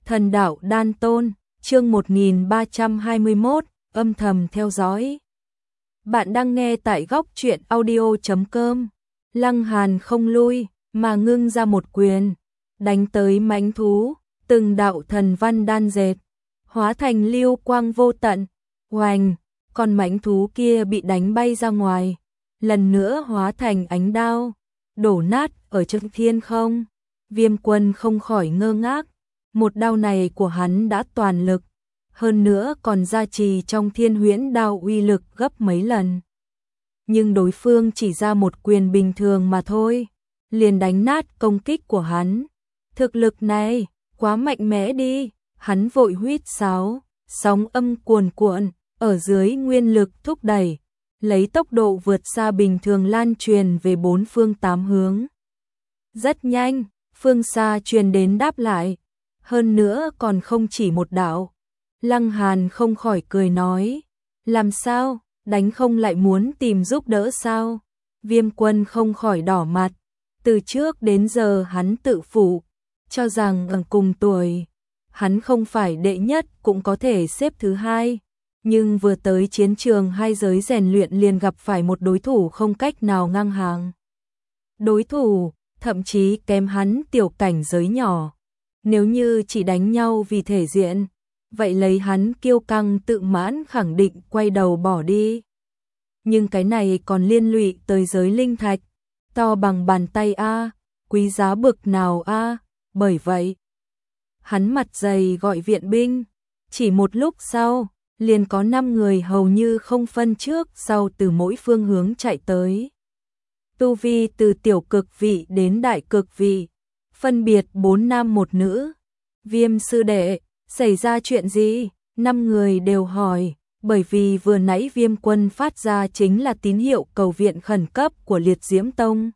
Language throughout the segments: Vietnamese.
Thần đạo đan tôn, chương 1321, âm thầm theo dõi. Bạn đang nghe tại góc truyện audio.com. Lăng Hàn không lui, mà ngưng ra một quyền, đánh tới mãnh thú, từng đạo thần văn đan dệt, hóa thành lưu quang vô tận. Oành, con mãnh thú kia bị đánh bay ra ngoài, lần nữa hóa thành ánh đao, đổ nát ở trong thiên không. Viêm Quân không khỏi ngơ ngác, một đao này của hắn đã toàn lực, hơn nữa còn gia trì trong Thiên Huyễn đao uy lực gấp mấy lần. Nhưng đối phương chỉ ra một quyền bình thường mà thôi, liền đánh nát công kích của hắn. Thực lực này, quá mạnh mẽ đi, hắn vội huýt sáo, sóng âm cuồn cuộn, ở dưới nguyên lực thúc đẩy, lấy tốc độ vượt xa bình thường lan truyền về bốn phương tám hướng. Rất nhanh, phương xa truyền đến đáp lại, hơn nữa còn không chỉ một đạo. Lăng Hàn không khỏi cười nói, làm sao, đánh không lại muốn tìm giúp đỡ sao? Viêm Quân không khỏi đỏ mặt, từ trước đến giờ hắn tự phụ, cho rằng ở cùng tuổi, hắn không phải đệ nhất cũng có thể xếp thứ hai. Nhưng vừa tới chiến trường hai giới rèn luyện liền gặp phải một đối thủ không cách nào ngang hàng. Đối thủ, thậm chí kém hắn tiểu cảnh giới nhỏ. Nếu như chỉ đánh nhau vì thể diện, vậy lấy hắn kiêu căng tự mãn khẳng định quay đầu bỏ đi. Nhưng cái này còn liên lụy tới giới linh thạch, to bằng bàn tay a, quý giá bực nào a, bởi vậy hắn mặt dày gọi viện binh, chỉ một lúc sau, liền có 5 người hầu như không phân trước sau từ mỗi phương hướng chạy tới. Tu vi từ tiểu cực vị đến đại cực vị, phân biệt 4 nam 1 nữ. Viêm sư đệ, xảy ra chuyện gì? 5 người đều hỏi, bởi vì vừa nãy Viêm Quân phát ra chính là tín hiệu cầu viện khẩn cấp của Liệt Diễm Tông.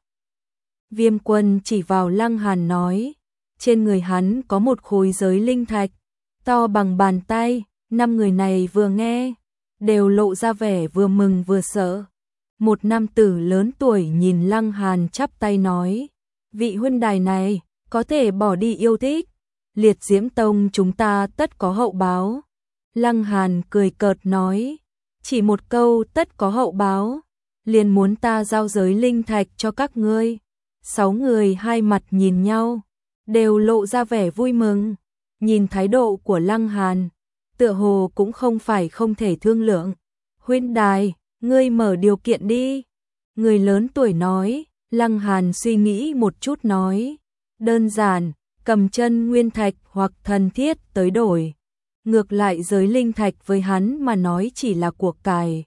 Viêm Quân chỉ vào Lăng Hàn nói, trên người hắn có một khối giới linh thạch, to bằng bàn tay. 5 người này vừa nghe, đều lộ ra vẻ vừa mừng vừa sợ. Một nam tử lớn tuổi nhìn Lăng Hàn chắp tay nói, vị huynh đài này, có thể bỏ đi yêu thích. Liệt Diễm Tông chúng ta tất có hậu báo. Lăng Hàn cười cợt nói, chỉ một câu tất có hậu báo, liền muốn ta giao giới linh thạch cho các ngươi. 6 người hai mặt nhìn nhau, đều lộ ra vẻ vui mừng. Nhìn thái độ của Lăng Hàn, tựa hồ cũng không phải không thể thương lượng. Huynh đài, ngươi mở điều kiện đi. Người lớn tuổi nói. Lăng Hàn suy nghĩ một chút nói, đơn giản, cầm chân nguyên thạch hoặc thần thiết tới đổi. Ngược lại giới linh thạch với hắn mà nói chỉ là của cải,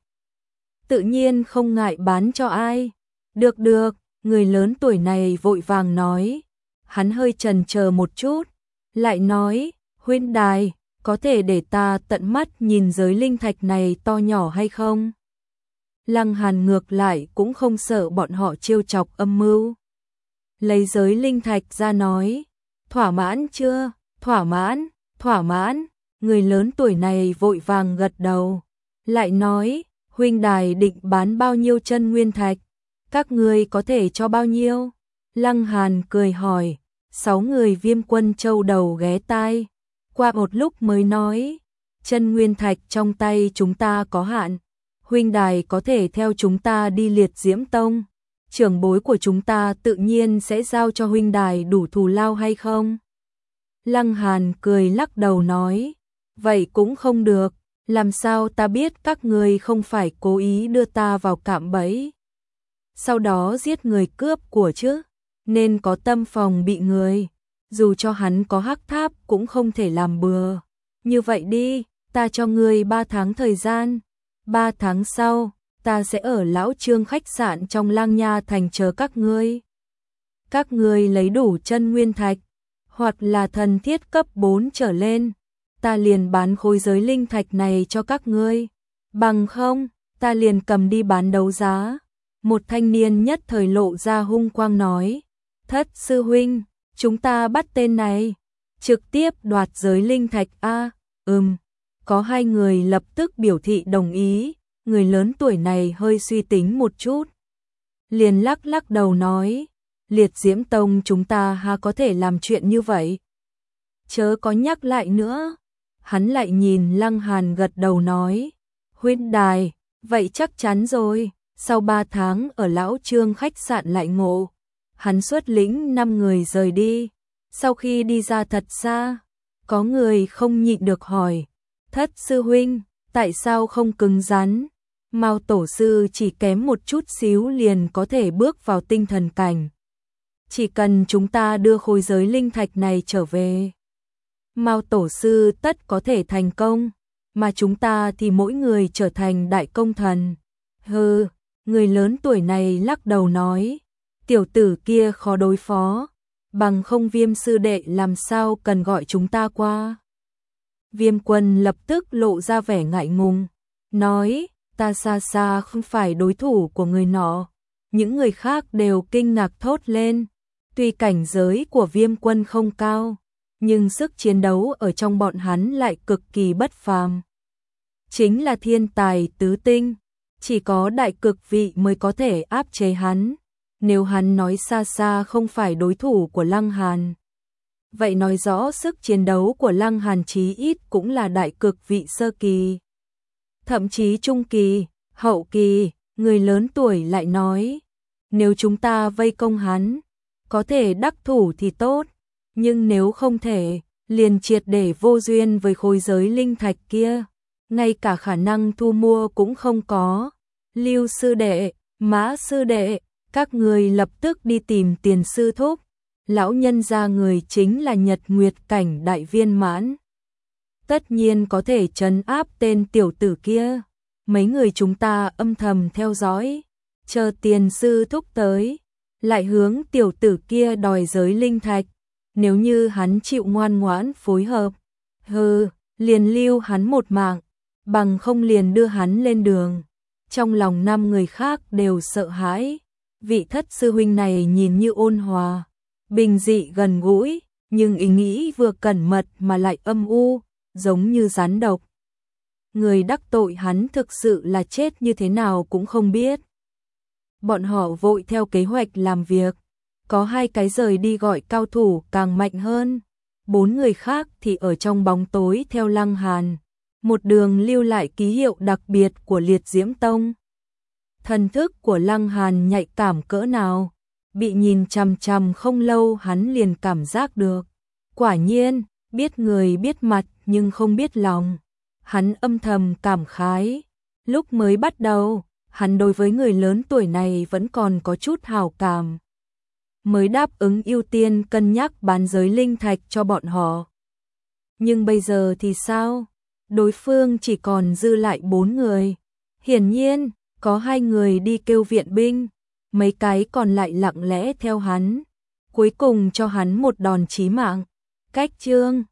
tự nhiên không ngại bán cho ai. Được được, người lớn tuổi này vội vàng nói. Hắn hơi chần chờ một chút, lại nói, huynh đài, có thể để ta tận mắt nhìn giới linh thạch này to nhỏ hay không? Lăng Hàn ngược lại cũng không sợ bọn họ trêu chọc âm mưu. Lấy giới linh thạch ra nói, thỏa mãn chưa? Thỏa mãn, thỏa mãn. Người lớn tuổi này vội vàng gật đầu, lại nói, huynh đài định bán bao nhiêu chân nguyên thạch? Các ngươi có thể cho bao nhiêu? Lăng Hàn cười hỏi. 6 người Viêm Quân châu đầu ghé tai, qua một lúc mới nói, chân nguyên thạch trong tay chúng ta có hạn, huynh đài có thể theo chúng ta đi Liệt Diễm Tông, trưởng bối của chúng ta tự nhiên sẽ giao cho huynh đài đủ thù lao hay không? Lăng Hàn cười lắc đầu nói, vậy cũng không được, làm sao ta biết các người không phải cố ý đưa ta vào cạm bẫy, sau đó giết người cướp của chứ, nên có tâm phòng bị người. Dù cho hắn có hắc tháp cũng không thể làm bừa. Như vậy đi, ta cho ngươi 3 tháng thời gian. 3 tháng sau, ta sẽ ở Lão Trương khách sạn trong Lang Nha thành chờ các ngươi. Các ngươi lấy đủ chân nguyên thạch, hoặc là thần thiết cấp 4 trở lên, ta liền bán khối giới linh thạch này cho các ngươi. Bằng không, ta liền cầm đi bán đấu giá. Một thanh niên nhất thời lộ ra hung quang nói, Thất sư huynh, chúng ta bắt tên này, trực tiếp đoạt giới linh thạch a. Có 2 người lập tức biểu thị đồng ý. Người lớn tuổi này hơi suy tính một chút, liền lắc lắc đầu nói, Liệt Diễm Tông chúng ta ha có thể làm chuyện như vậy. chớ có nhắc lại nữa. Hắn lại nhìn Lăng Hàn gật đầu nói, huynh đài, vậy chắc chắn rồi. Sau 3 tháng ở Lão Trương khách sạn lại ngộ, hắn xuất lĩnh 5 người rời đi. Sau khi đi ra thật xa, có người không nhịn được hỏi, Thất sư huynh, tại sao không cứng rắn? Mao tổ sư chỉ kém một chút xíu liền có thể bước vào tinh thần cảnh. Chỉ cần chúng ta đưa khối giới linh thạch này trở về, Mao tổ sư tất có thể thành công, mà chúng ta thì mỗi người trở thành đại công thần. Hừ, người lớn tuổi này lắc đầu nói, tiểu tử kia khó đối phó, bằng không Viêm sư đệ làm sao cần gọi chúng ta qua. Viêm Quân lập tức lộ ra vẻ ngại ngùng, nói, ta xa xa không phải đối thủ của người nọ. Những người khác đều kinh ngạc thốt lên, tuy cảnh giới của Viêm Quân không cao, nhưng sức chiến đấu ở trong bọn hắn lại cực kỳ bất phàm. Chính là thiên tài tứ tinh, chỉ có đại cực vị mới có thể áp chế hắn. Nếu hắn nói xa xa không phải đối thủ của Lăng Hàn, vậy nói rõ sức chiến đấu của Lăng Hàn chí ít cũng là đại cực vị sơ kỳ, thậm chí trung kỳ, hậu kỳ. Người lớn tuổi lại nói, nếu chúng ta vây công hắn, có thể đắc thủ thì tốt, nhưng nếu không thể, liền triệt để vô duyên với khối giới linh thạch kia, ngay cả khả năng thu mua cũng không có. Lưu sư đệ, Mã sư đệ, các người lập tức đi tìm Tiền sư thúc. Lão nhân gia người chính là Nhật Nguyệt cảnh đại viên mãn, tất nhiên có thể trấn áp tên tiểu tử kia. Mấy người chúng ta âm thầm theo dõi, chờ Tiền sư thúc tới, lại hướng tiểu tử kia đòi giới linh thạch. Nếu như hắn chịu ngoan ngoãn phối hợp, liền lưu hắn một mạng, bằng không liền đưa hắn lên đường. Trong lòng 5 người khác đều sợ hãi. Vị Thất sư huynh này nhìn như ôn hòa, bình dị gần gũi, nhưng ý nghĩ vừa cẩn mật mà lại âm u, giống như rắn độc. Người đắc tội hắn thực sự là chết như thế nào cũng không biết. Bọn họ vội theo kế hoạch làm việc, có 2 cái rời đi gọi cao thủ càng mạnh hơn, 4 người khác thì ở trong bóng tối theo Lăng Hàn, một đường lưu lại ký hiệu đặc biệt của Liệt Diễm Tông. Thần thức của Lăng Hàn nhạy cảm cỡ nào, bị nhìn chằm chằm không lâu hắn liền cảm giác được. Quả nhiên, biết người biết mặt nhưng không biết lòng. Hắn âm thầm cảm khái. Lúc mới bắt đầu, hắn đối với người lớn tuổi này vẫn còn có chút hảo cảm, mới đáp ứng ưu tiên cân nhắc bán giới linh thạch cho bọn họ. Nhưng bây giờ thì sao? Đối phương chỉ còn dư lại 4 người. Hiển nhiên, có 2 người đi kêu viện binh, mấy cái còn lại lặng lẽ theo hắn, cuối cùng cho hắn một đòn chí mạng. Cách chương